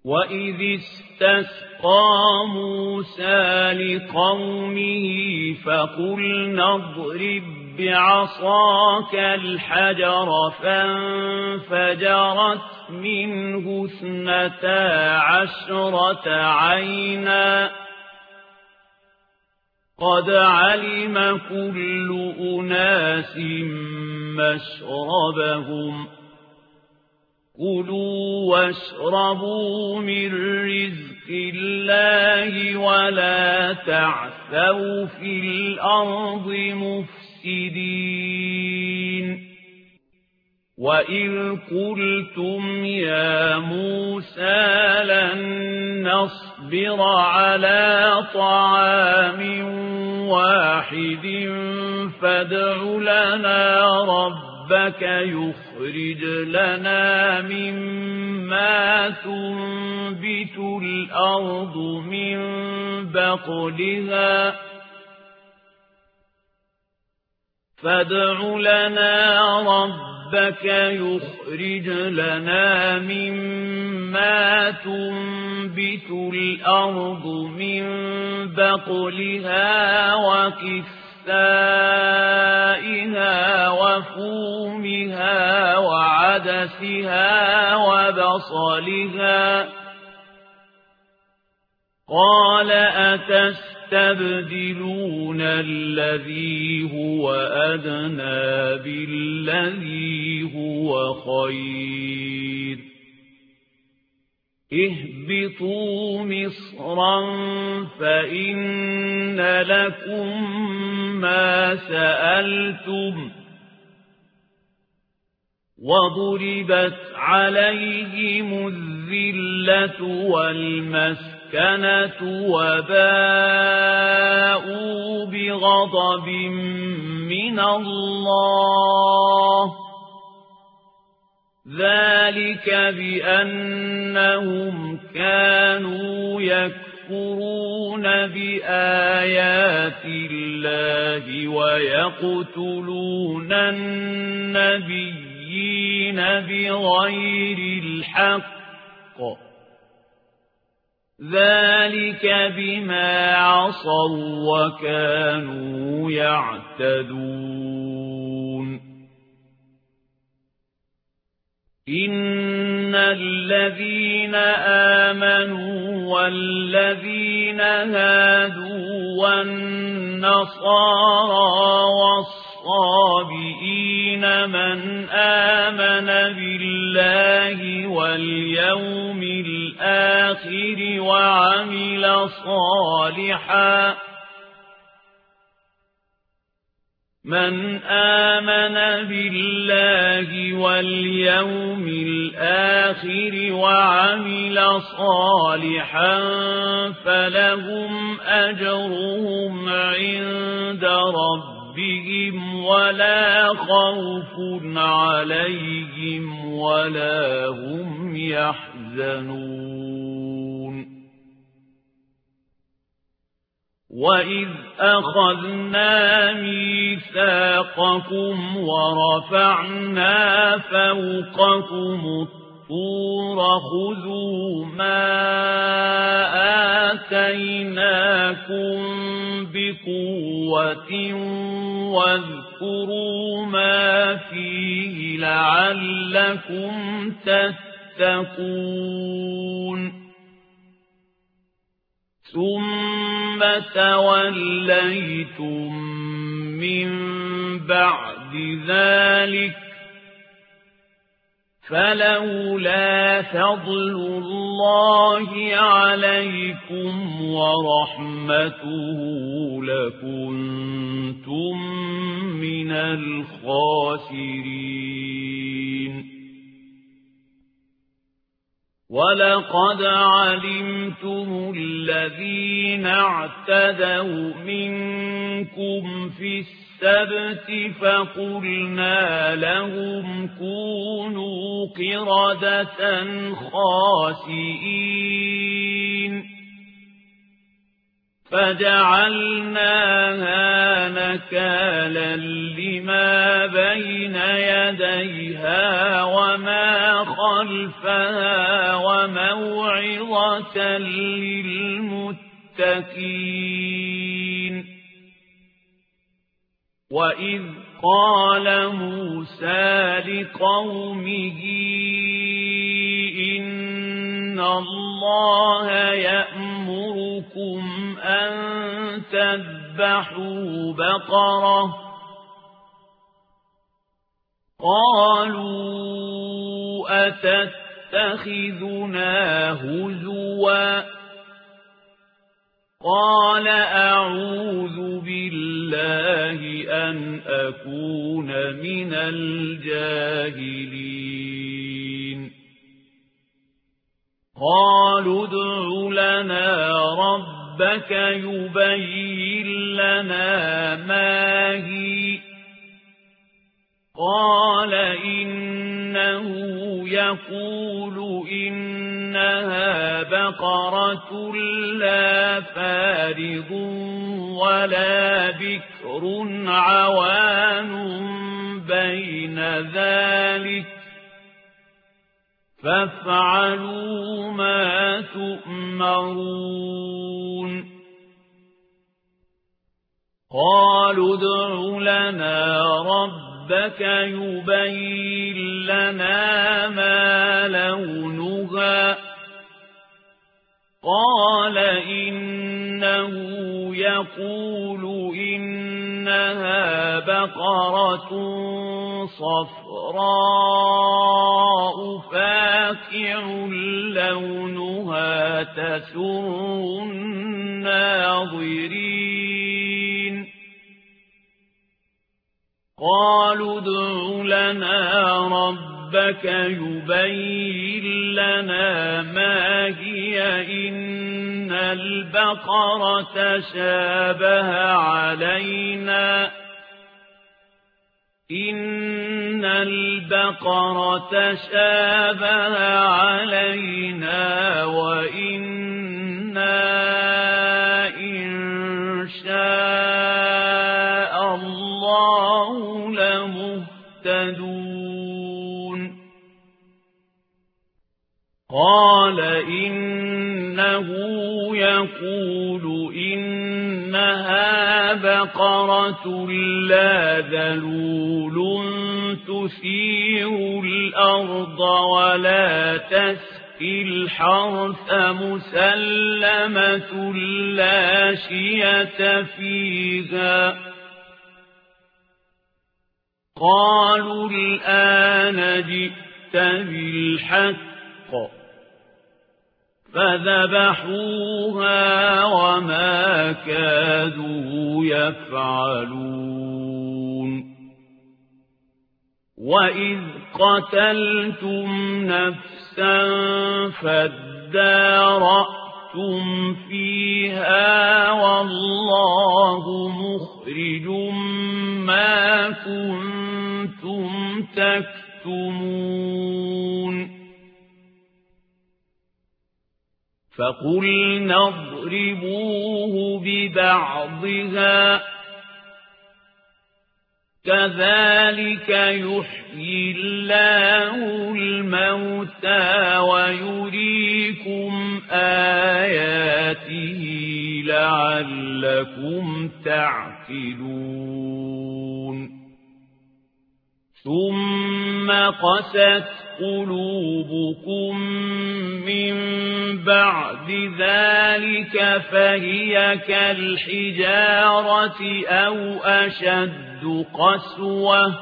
وَإِذِ اسْتَسْقَىٰ مُوسَىٰ لِقَوْمِهِ فَقُلْنَا اضْرِب بِّعَصَاكَ الْحَجَرَ فَانفَجَرَتْ مِنْهُ 12 عَيْنًا قَدْ عَلِمَ كُلُّ أُنَاسٍ مَّشْرَبَهُمْ كُلُوا وَاشْرَبُوا مِن رِّزْقِ اللَّهِ وَلَا تَعْثَوْا فِي الْأَرْضِ مُفْسِدِينَ وَإِذْ قُلْتُمْ يَا مُوسَىٰ لَن نَّصْبِرَ عَلَىٰ طَعَامٍ وَاحِدٍ فَادْعُ لَنَا رَبَّكَ يُخْرِجْ لَنَا مِمَّا تُنبِتُ الْأَرْضُ مِن بَقْلِهَا يخرج لنا مما تنبت الأرض من بقلها وكسائها وفومها وعدسها وبصلها قال أتستبدلون الذي هو أدنى بالذي هو خير اهبطوا مصرا فإن لكم ما سألتم وضربت عليهم الذلة والمسكنة وباءوا بغضب من الله ذلك بأنهم كانوا يكفرون بآيات الله ويقتلون النبيين بغير الحق ذلك بما عصوا وكانوا يعتدون إن الذين آمنوا والذين هادوا والنصارى والصابئين من آمن بالله واليوم الآخر وعمل صالحا من آمن بالله واليوم الآخر وعمل صالحا فلهم أجرهم عند ربهم ولا خوف عليهم ولا هم يحزنون وَإِذْ أَخَذْنَا مِيثَاقَكُمْ وَرَفَعْنَا فَوْقَكُمُ الطُّورَ خُذُوا مَا آتَيْنَاكُمْ بِقُوَّةٍ وَاذْكُرُوا مَا فِيهِ لَعَلَّكُمْ تَتَّقُونَ ثُمَّ تَوَلَّيْتُمْ مِنْ بَعْدِ ذَلِكَ فَلَوْلَا فَضْلُ اللَّهِ عَلَيْكُمْ وَرَحْمَتُهُ لَكُنْتُمْ مِنَ الْخَاسِرِينَ وَلَقَدْ عَلِمْتُمُ الَّذِينَ اعْتَدَوْا مِنكُمْ فِي السَّبْتِ فَقُلْنَا لَهُمْ كُونُوا قِرَدَةً خَاسِئِينَ فجعلناها نكالا لما بين يديها وما خلفها وموعظة للمتقين. وإذ قال موسى لقومه إن الله يأمركم أن تذبحوا بقرة قالوا أتتخذنا هزوا قال أعوذ بالله أن أكون من الجاهلين. قالوا ادع لنا ربك يبين لنا ما هي قال إنه يقول إنها بقرة لا فارض ولا بكر عوان بين ذلك فافعلوا ما تؤمرون. قالوا ادع لنا ربك يبين لنا ما لونها قال إنه يقول إنها بقرة صفراء فاقع لونها تسر الناظرين. قالوا ادع لنا ربك يبين لنا ما هي إن البقرة شابه علينا وإنا إن شاء الله لمهتدون. قال إنه يقول إنها بقرة لا ذلول تثير الأرض ولا تسقي الحرث مسلمة لا شية فيها. قالوا الآن جئت بالحق فذبحوها وما كادوا يفعلون. وإذ قتلتم نفسا فادارأتم فيها والله مخرج ما كنتم تكتمون. فقلنا اضربوه ببعضها كذلك يحيي الله الموتى ويريكم آياته لعلكم تعقلون. ثم قست قلوبكم من بعد ذلك فهي كالحجارة أو أشد قسوة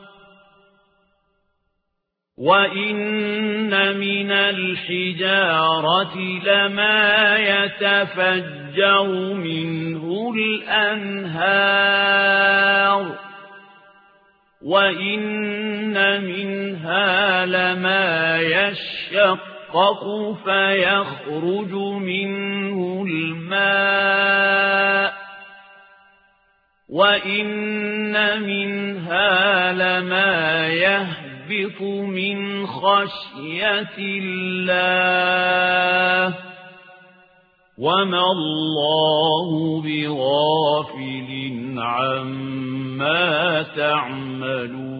وإن من الحجارة لما يتفجر منه الأنهار وإن منها لما يشقق فيخرج منه الماء وإن منها لما يهبط من خشية الله وما الله بغافل عما تعملون.